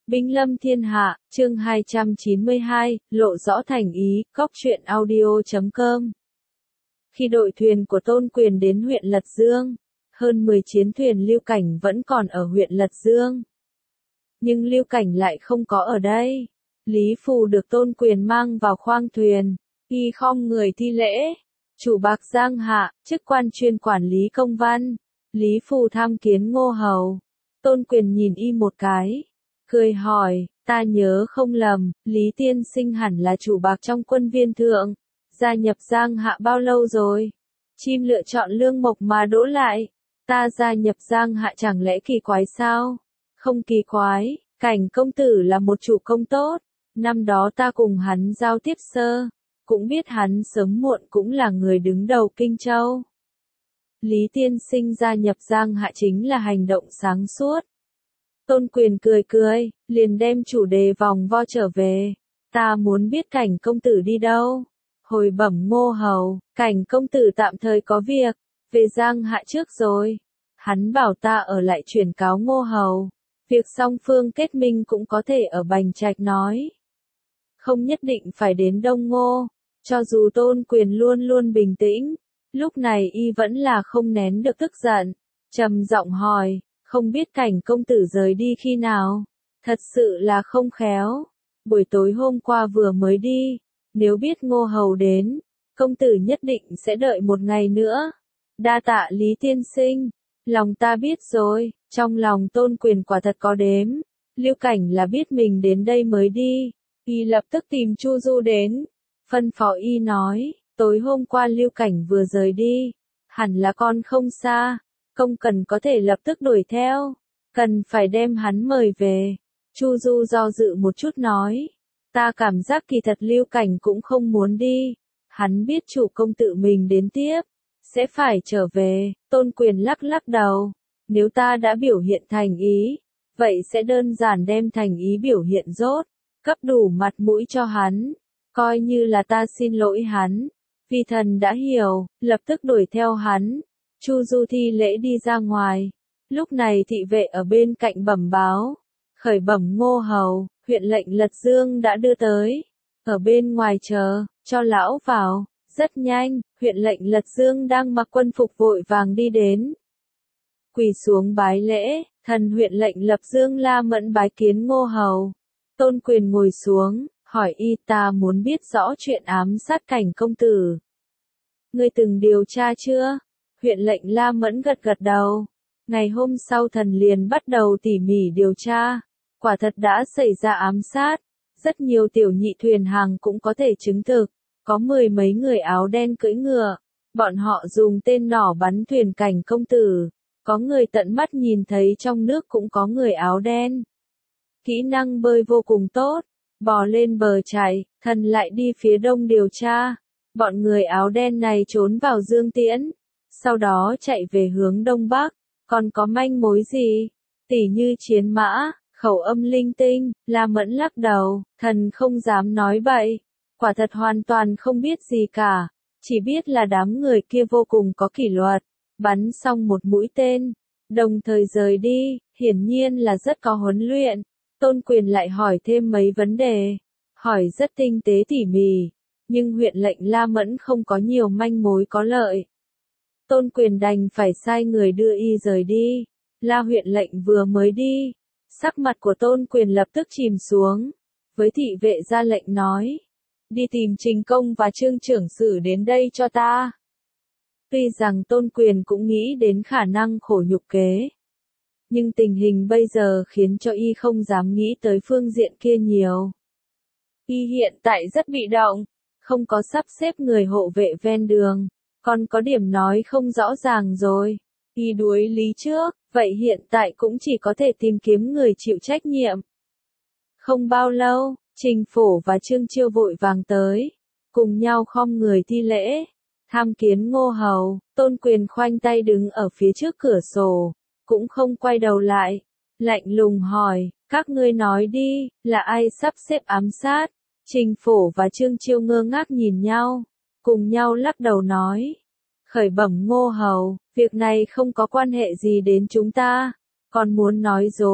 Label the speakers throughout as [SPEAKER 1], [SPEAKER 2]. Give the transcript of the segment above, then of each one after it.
[SPEAKER 1] Binh lâm thiên hạ, chương 292, lộ rõ thành ý, cóc truyện audio.com. Khi đội thuyền của Tôn Quyền đến huyện Lật Dương, hơn 10 chiến thuyền Lưu Cảnh vẫn còn ở huyện Lật Dương. Nhưng Lưu Cảnh lại không có ở đây. Lý Phù được Tôn Quyền mang vào khoang thuyền, y khom người thi lễ. Chủ bạc Giang Hạ, chức quan chuyên quản lý công văn. Lý Phù tham kiến Ngô Hầu. Tôn Quyền nhìn y một cái, cười hỏi, ta nhớ không lầm, Lý Tiên Sinh hẳn là chủ bạc trong quân Viên Thượng. Gia nhập Giang Hạ bao lâu rồi? Chim lựa chọn lương mộc mà đỗ lại. Ta gia nhập Giang Hạ chẳng lẽ kỳ quái sao? Không kỳ quái, Cảnh công tử là một chủ công tốt. Năm đó ta cùng hắn giao tiếp sơ, cũng biết hắn sớm muộn cũng là người đứng đầu Kinh Châu. Lý Tiên Sinh gia nhập Giang Hạ chính là hành động sáng suốt. Tôn Quyền cười cười, liền đem chủ đề vòng vo trở về. Ta muốn biết Cảnh công tử đi đâu? Hồi bẩm Ngô Hầu, Cảnh công tử tạm thời có việc, về Giang Hạ trước rồi. Hắn bảo ta ở lại chuyển cáo Ngô Hầu. Việc song phương kết minh cũng có thể ở Bành Trạch nói. Không nhất định phải đến Đông Ngô. Cho dù Tôn Quyền luôn luôn bình tĩnh, lúc này y vẫn là không nén được tức giận. Trầm giọng hỏi, không biết Cảnh công tử rời đi khi nào? Thật sự là không khéo. Buổi tối hôm qua vừa mới đi. Nếu biết Ngô Hầu đến, công tử nhất định sẽ đợi một ngày nữa. Đa tạ Lý Tiên Sinh. Lòng ta biết rồi. Trong lòng Tôn Quyền quả thật có đếm. Lưu Cảnh là biết mình đến đây mới đi. Y lập tức tìm Chu Du đến. Phân phó y nói, tối hôm qua Lưu Cảnh vừa rời đi. Hẳn là con không xa. Không cần có thể lập tức đuổi theo. Cần phải đem hắn mời về. Chu Du do dự một chút nói. Ta cảm giác kỳ thật Lưu Cảnh cũng không muốn đi. Hắn biết chủ công tự mình đến tiếp. Sẽ phải trở về. Tôn Quyền lắc lắc đầu. Nếu ta đã biểu hiện thành ý, vậy sẽ đơn giản đem thành ý biểu hiện rốt. Cấp đủ mặt mũi cho hắn. Coi như là ta xin lỗi hắn. Vi thần đã hiểu, lập tức đuổi theo hắn. Chu Du thi lễ đi ra ngoài. Lúc này thị vệ ở bên cạnh bẩm báo. Khởi bẩm Ngô Hầu, huyện lệnh Lật Dương đã đưa tới. Ở bên ngoài chờ, cho lão vào. Rất nhanh, huyện lệnh Lật Dương đang mặc quân phục vội vàng đi đến. Quỳ xuống bái lễ, thần huyện lệnh Lật Dương La Mẫn bái kiến Ngô Hầu. Tôn Quyền ngồi xuống, hỏi y ta muốn biết rõ chuyện ám sát Cảnh công tử. Ngươi từng điều tra chưa? Huyện lệnh La Mẫn gật gật đầu. Ngày hôm sau thần liền bắt đầu tỉ mỉ điều tra. Quả thật đã xảy ra ám sát. Rất nhiều tiểu nhị thuyền hàng cũng có thể chứng thực. Có 10 mấy người áo đen cưỡi ngựa. Bọn họ dùng tên nỏ bắn thuyền Cảnh công tử. Có người tận mắt nhìn thấy trong nước cũng có người áo đen. Kỹ năng bơi vô cùng tốt. Bò lên bờ chạy, thần lại đi phía đông điều tra. Bọn người áo đen này trốn vào Dương Tiễn. Sau đó chạy về hướng đông bắc. Còn có manh mối gì? Tỉ như chiến mã, khẩu âm linh tinh. La Mẫn lắc đầu, thần không dám nói bậy. Quả thật hoàn toàn không biết gì cả. Chỉ biết là đám người kia vô cùng có kỷ luật. Bắn xong một mũi tên, đồng thời rời đi, hiển nhiên là rất có huấn luyện. Tôn Quyền lại hỏi thêm mấy vấn đề, hỏi rất tinh tế tỉ mỉ, nhưng huyện lệnh La Mẫn không có nhiều manh mối có lợi. Tôn Quyền đành phải sai người đưa y rời đi. La huyện lệnh vừa mới đi, sắc mặt của Tôn Quyền lập tức chìm xuống, với thị vệ ra lệnh nói, đi tìm Trình Công và Trương trưởng sử đến đây cho ta. Tuy rằng Tôn Quyền cũng nghĩ đến khả năng khổ nhục kế, nhưng tình hình bây giờ khiến cho y không dám nghĩ tới phương diện kia nhiều. Y hiện tại rất bị động, không có sắp xếp người hộ vệ ven đường, còn có điểm nói không rõ ràng rồi. Y đuối lý trước, vậy hiện tại cũng chỉ có thể tìm kiếm người chịu trách nhiệm. Không bao lâu, Trình Phổ và Trương Chiêu vội vàng tới, cùng nhau khom người thi lễ. Tham kiến Ngô Hầu. Tôn Quyền khoanh tay đứng ở phía trước cửa sổ, cũng không quay đầu lại. Lạnh lùng hỏi, các ngươi nói đi, là ai sắp xếp ám sát? Trình Phổ và Trương Chiêu ngơ ngác nhìn nhau, cùng nhau lắc đầu nói. Khởi bẩm Ngô Hầu, việc này không có quan hệ gì đến chúng ta. Còn muốn nói dối,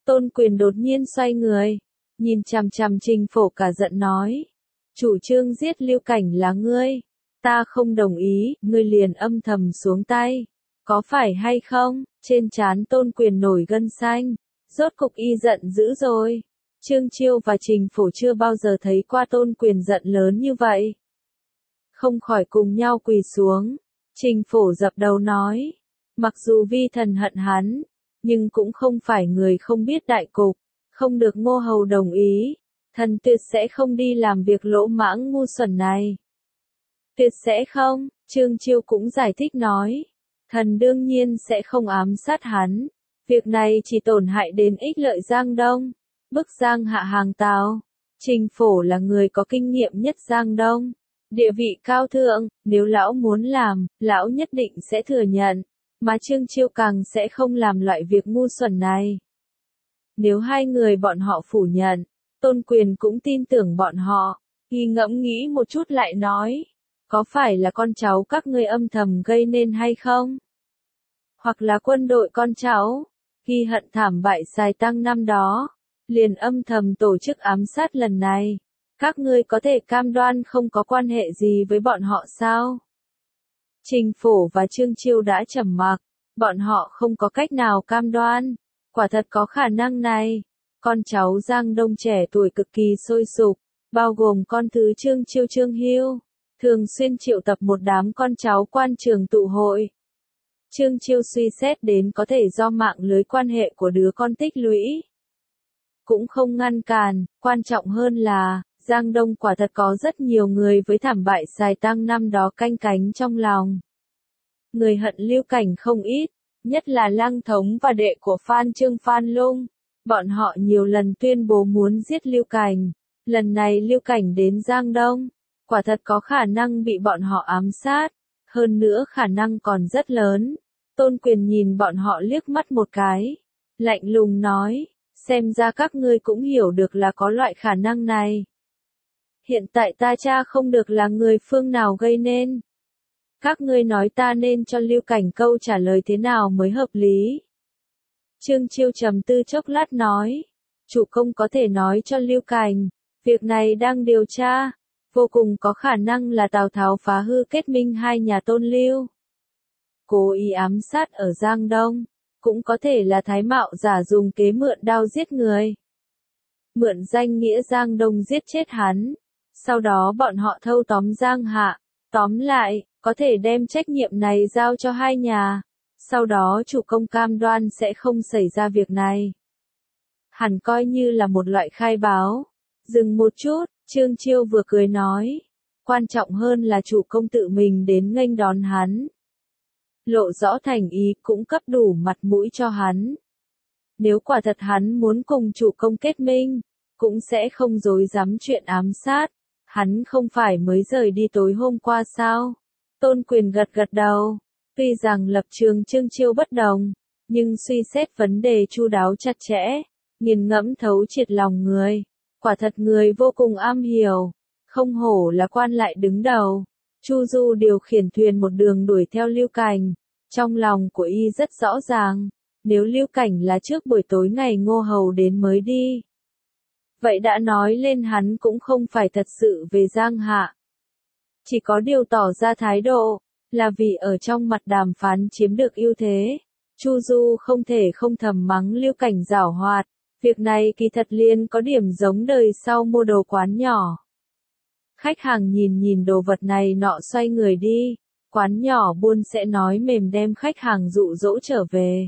[SPEAKER 1] Tôn Quyền đột nhiên xoay người, nhìn chằm chằm Trình Phổ cả giận nói. Chủ trương giết Lưu Cảnh là ngươi. Ta không đồng ý, ngươi liền âm thầm xuống tay. Có phải hay không? Trên trán Tôn Quyền nổi gân xanh. Rốt cục y giận dữ rồi. Trương Chiêu và Trình Phổ chưa bao giờ thấy qua Tôn Quyền giận lớn như vậy. Không khỏi cùng nhau quỳ xuống. Trình Phổ dập đầu nói. Mặc dù vi thần hận hắn, nhưng cũng không phải người không biết đại cục. Không được Ngô Hầu đồng ý. Thần tuyệt sẽ không đi làm việc lỗ mãng ngu xuẩn này. Tuyệt sẽ không, Trương Chiêu cũng giải thích nói. Thần đương nhiên sẽ không ám sát hắn. Việc này chỉ tổn hại đến ích lợi Giang Đông. Bức Giang Hạ hàng Tào. Trình Phổ là người có kinh nghiệm nhất Giang Đông. Địa vị cao thượng, nếu lão muốn làm, lão nhất định sẽ thừa nhận. Mà Trương Chiêu càng sẽ không làm loại việc ngu xuẩn này. Nếu hai người bọn họ phủ nhận, Tôn Quyền cũng tin tưởng bọn họ. Y ngẫm nghĩ một chút lại nói. Có phải là con cháu các ngươi âm thầm gây nên hay không? Hoặc là quân đội con cháu, ghi hận thảm bại Sài Tăng năm đó, liền âm thầm tổ chức ám sát lần này. Các ngươi có thể cam đoan không có quan hệ gì với bọn họ sao? Trình Phổ và Trương Chiêu đã trầm mặc, bọn họ không có cách nào cam đoan. Quả thật có khả năng này. Con cháu Giang Đông trẻ tuổi cực kỳ sôi sục, bao gồm con thứ Trương Chiêu Trương Hiêu, thường xuyên triệu tập một đám con cháu quan trường tụ hội. Trương Chiêu suy xét đến có thể do mạng lưới quan hệ của đứa con tích lũy. Cũng không ngăn cản, quan trọng hơn là, Giang Đông quả thật có rất nhiều người với thảm bại Sài Tăng năm đó canh cánh trong lòng. Người hận Lưu Cảnh không ít, nhất là Lăng Thống và đệ của Phan Trương Phan Lung. Bọn họ nhiều lần tuyên bố muốn giết Lưu Cảnh. Lần này Lưu Cảnh đến Giang Đông, quả thật có khả năng bị bọn họ ám sát. Hơn nữa khả năng còn rất lớn. Tôn Quyền nhìn bọn họ liếc mắt một cái. Lạnh lùng nói, xem ra các ngươi cũng hiểu được là có loại khả năng này. Hiện tại ta tra không được là người phương nào gây nên. Các ngươi nói ta nên cho Lưu Cảnh câu trả lời thế nào mới hợp lý. Trương Chiêu trầm tư chốc lát nói. Chủ công có thể nói cho Lưu Cảnh. Việc này đang điều tra. Vô cùng có khả năng là Tào Tháo phá hư kết minh hai nhà Tôn Lưu. Cố ý ám sát ở Giang Đông. Cũng có thể là Thái Mạo giả dùng kế mượn đao giết người. Mượn danh nghĩa Giang Đông giết chết hắn. Sau đó bọn họ thâu tóm Giang Hạ. Tóm lại, có thể đem trách nhiệm này giao cho hai nhà. Sau đó chủ công cam đoan sẽ không xảy ra việc này. Hẳn coi như là một loại khai báo. Dừng một chút, Trương Chiêu vừa cười nói. Quan trọng hơn là chủ công tự mình đến nghênh đón hắn. Lộ rõ thành ý cũng cấp đủ mặt mũi cho hắn. Nếu quả thật hắn muốn cùng chủ công kết minh, cũng sẽ không dối dám chuyện ám sát. Hắn không phải mới rời đi tối hôm qua sao? Tôn Quyền gật gật đầu. Tuy rằng lập trường Trương Chiêu bất đồng, nhưng suy xét vấn đề chu đáo chặt chẽ, nghiền ngẫm thấu triệt lòng người. Quả thật người vô cùng am hiểu, không hổ là quan lại đứng đầu. Chu Du điều khiển thuyền một đường đuổi theo Lưu Cảnh. Trong lòng của y rất rõ ràng, nếu Lưu Cảnh là trước buổi tối ngày Ngô Hầu đến mới đi. Vậy đã nói lên hắn cũng không phải thật sự về Giang Hạ. Chỉ có điều tỏ ra thái độ, là vì ở trong mặt đàm phán chiếm được ưu thế. Chu Du không thể không thầm mắng Lưu Cảnh giảo hoạt. Việc này kỳ thật liền có điểm giống đời sau mua đồ quán nhỏ. Khách hàng nhìn nhìn đồ vật này nọ xoay người đi. Quán nhỏ buôn sẽ nói mềm đem khách hàng dụ dỗ trở về.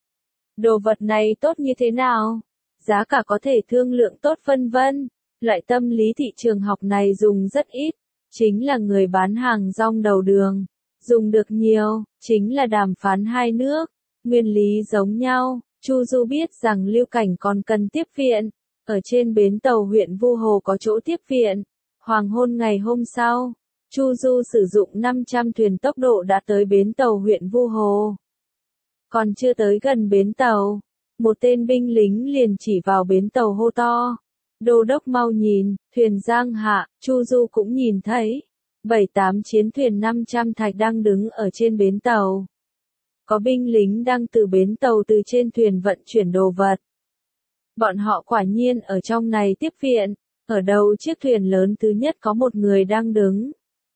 [SPEAKER 1] Đồ vật này tốt như thế nào? Giá cả có thể thương lượng tốt vân vân. Loại tâm lý thị trường học này dùng rất ít. Chính là người bán hàng rong đầu đường. Dùng được nhiều, chính là đàm phán hai nước. Nguyên lý giống nhau. Chu Du biết rằng Lưu Cảnh còn cần tiếp viện. Ở trên bến tàu huyện Vu Hồ có chỗ tiếp viện. Hoàng hôn ngày hôm sau, Chu Du sử dụng 500 thuyền tốc độ đã tới bến tàu huyện Vu Hồ. Còn chưa tới gần bến tàu, một tên binh lính liền chỉ vào bến tàu hô to. Đô đốc mau nhìn, thuyền Giang Hạ. Chu Du cũng nhìn thấy. 7-8 chiến thuyền 500 thạch đang đứng ở trên bến tàu. Có binh lính đang từ bến tàu từ trên thuyền vận chuyển đồ vật. Bọn họ quả nhiên ở trong này tiếp viện, ở đầu chiếc thuyền lớn thứ nhất có một người đang đứng.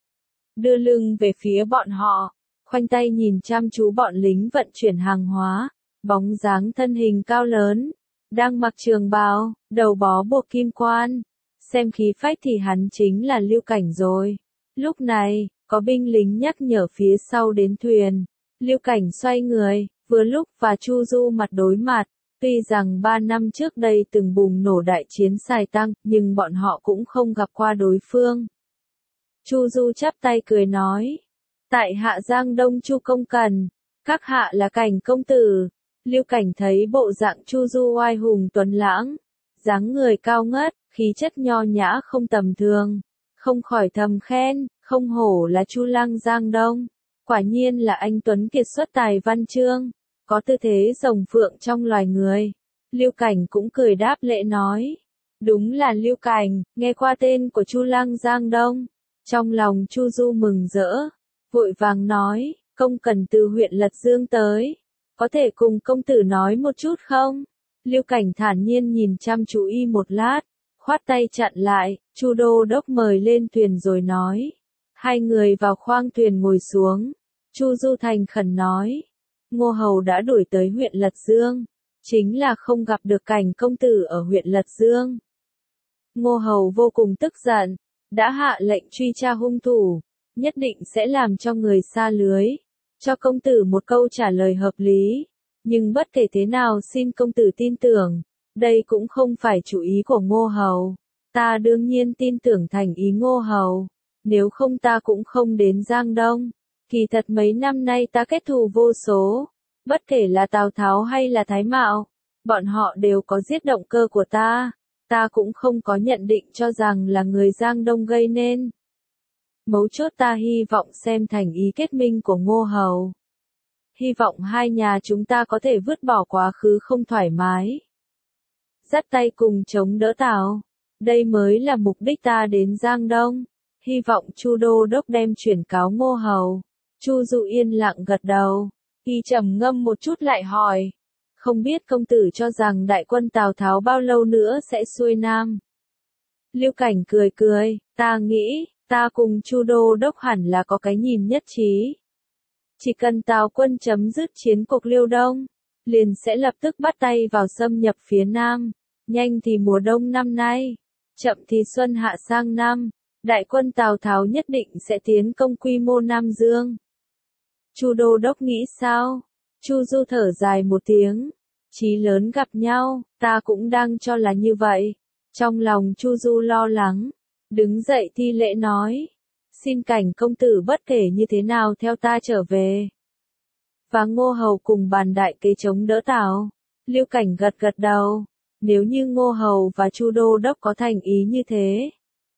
[SPEAKER 1] Đưa lưng về phía bọn họ, khoanh tay nhìn chăm chú bọn lính vận chuyển hàng hóa, bóng dáng thân hình cao lớn, đang mặc trường bào, đầu bó buộc kim quan. Xem khí phách thì hắn chính là Lưu Cảnh rồi. Lúc này, có binh lính nhắc nhở phía sau đến thuyền. Lưu Cảnh xoay người, vừa lúc và Chu Du mặt đối mặt. Tuy rằng 3 năm trước đây từng bùng nổ đại chiến Sài Tăng, nhưng bọn họ cũng không gặp qua đối phương. Chu Du chắp tay cười nói. Tại hạ Giang Đông Chu Công Cần, các hạ là Cảnh công tử. Lưu Cảnh thấy bộ dạng Chu Du oai hùng tuấn lãng, dáng người cao ngất, khí chất nho nhã không tầm thường, không khỏi thầm khen, không hổ là Chu Lang Giang Đông, quả nhiên là anh tuấn kiệt xuất tài văn chương, có tư thế rồng phượng trong loài người. Lưu Cảnh cũng cười đáp lễ nói, đúng là Lưu Cảnh, nghe qua tên của Chu Lang Giang Đông. Trong lòng Chu Du mừng rỡ, vội vàng nói, công cần từ huyện Lật Dương tới, có thể cùng công tử nói một chút không? Lưu Cảnh thản nhiên nhìn chăm chú y một lát, khoát tay chặn lại, Chu đô đốc mời lên thuyền rồi nói. Hai người vào khoang thuyền ngồi xuống, Chu Du thành khẩn nói, Ngô Hầu đã đuổi tới huyện Lật Dương, chính là không gặp được Cảnh công tử ở huyện Lật Dương. Ngô Hầu vô cùng tức giận, đã hạ lệnh truy tra hung thủ, nhất định sẽ làm cho người sa lưới, cho công tử một câu trả lời hợp lý. Nhưng bất kể thế nào xin công tử tin tưởng, đây cũng không phải chủ ý của Ngô Hầu. Ta đương nhiên tin tưởng thành ý Ngô Hầu, nếu không ta cũng không đến Giang Đông. Kỳ thật mấy năm nay ta kết thù vô số, bất kể là Tào Tháo hay là Thái Mạo, bọn họ đều có giết động cơ của ta. Ta cũng không có nhận định cho rằng là người Giang Đông gây nên. Mấu chốt ta hy vọng xem thành ý kết minh của Ngô Hầu. Hy vọng hai nhà chúng ta có thể vứt bỏ quá khứ không thoải mái. Dắt tay cùng chống đỡ Tào. Đây mới là mục đích ta đến Giang Đông. Hy vọng Chu đô đốc đem chuyển cáo Ngô Hầu. Chu Du yên lặng gật đầu. Y trầm ngâm một chút lại hỏi. Không biết công tử cho rằng đại quân Tào Tháo bao lâu nữa sẽ xuôi Nam? Lưu Cảnh cười cười, ta nghĩ, ta cùng Chu đô đốc hẳn là có cái nhìn nhất trí. Chỉ cần Tào quân chấm dứt chiến cuộc Liêu Đông, liền sẽ lập tức bắt tay vào xâm nhập phía Nam, nhanh thì mùa đông năm nay, chậm thì xuân hạ sang năm, đại quân Tào Tháo nhất định sẽ tiến công quy mô Nam Dương. Chu đô đốc nghĩ sao? Chu Du thở dài một tiếng, chí lớn gặp nhau, ta cũng đang cho là như vậy. Trong lòng Chu Du lo lắng, đứng dậy thi lễ nói, xin Cảnh công tử bất kể như thế nào theo ta trở về. Và Ngô Hầu cùng bàn đại kế chống đỡ Tào. Lưu Cảnh gật gật đầu, nếu như Ngô Hầu và Chu đô đốc có thành ý như thế,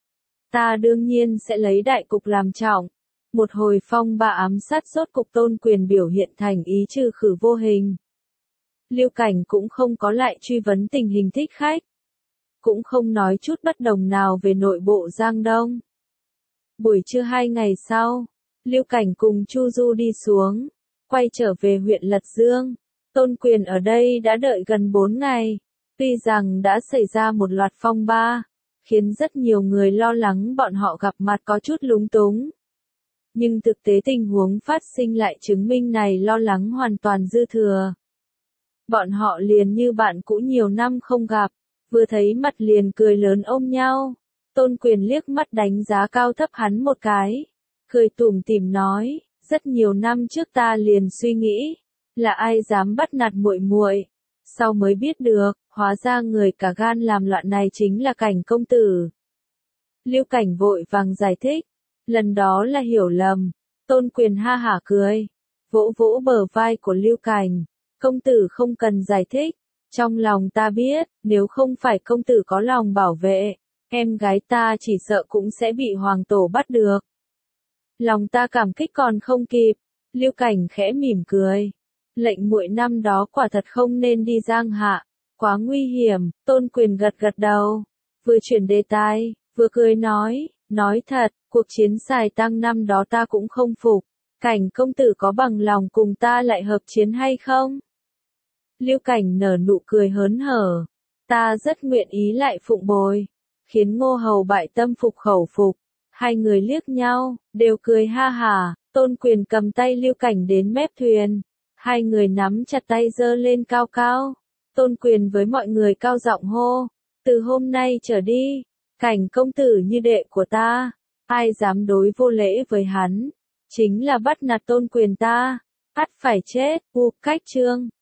[SPEAKER 1] ta đương nhiên sẽ lấy đại cục làm trọng. Một hồi phong ba ám sát rốt cục Tôn Quyền biểu hiện thành ý trừ khử vô hình. Lưu Cảnh cũng không có lại truy vấn tình hình thích khách, cũng không nói chút bất đồng nào về nội bộ Giang Đông. Buổi trưa 2 ngày sau, Lưu Cảnh cùng Chu Du đi xuống, quay trở về huyện Lật Dương. Tôn Quyền ở đây đã đợi gần 4 ngày, tuy rằng đã xảy ra một loạt phong ba, khiến rất nhiều người lo lắng bọn họ gặp mặt có chút lúng túng. Nhưng thực tế tình huống phát sinh lại chứng minh này lo lắng hoàn toàn dư thừa. Bọn họ liền như bạn cũ nhiều năm không gặp, vừa thấy mặt liền cười lớn ôm nhau. Tôn Quyền liếc mắt đánh giá cao thấp hắn một cái, cười tủm tỉm nói, rất nhiều năm trước ta liền suy nghĩ, là ai dám bắt nạt muội muội, sau mới biết được, hóa ra người cả gan làm loạn này chính là Cảnh công tử. Lưu Cảnh vội vàng giải thích, lần đó là hiểu lầm. Tôn Quyền ha hả cười, vỗ vỗ bờ vai của Lưu Cảnh, công tử không cần giải thích, trong lòng ta biết, nếu không phải công tử có lòng bảo vệ, em gái ta chỉ sợ cũng sẽ bị hoàng tổ bắt được. Lòng ta cảm kích còn không kịp. Lưu Cảnh khẽ mỉm cười, lệnh muội năm đó quả thật không nên đi Giang Hạ, quá nguy hiểm. Tôn Quyền gật gật đầu, vừa chuyển đề tài, vừa cười nói thật, cuộc chiến Sài Tăng năm đó ta cũng không phục, Cảnh công tử có bằng lòng cùng ta lại hợp chiến hay không? Lưu Cảnh nở nụ cười hớn hở, Ta rất nguyện ý lại phụng bồi. Khiến Ngô Hầu bại tâm phục khẩu phục. Hai người liếc nhau, đều cười ha hả. Tôn Quyền cầm tay Lưu Cảnh đến mép thuyền. Hai người nắm chặt tay giơ lên cao cao. Tôn Quyền với mọi người cao giọng hô. Từ hôm nay trở đi, Cảnh công tử như đệ của ta. Ai dám đối vô lễ với hắn, chính là bắt nạt Tôn Quyền ta, ắt phải chết. Cách chương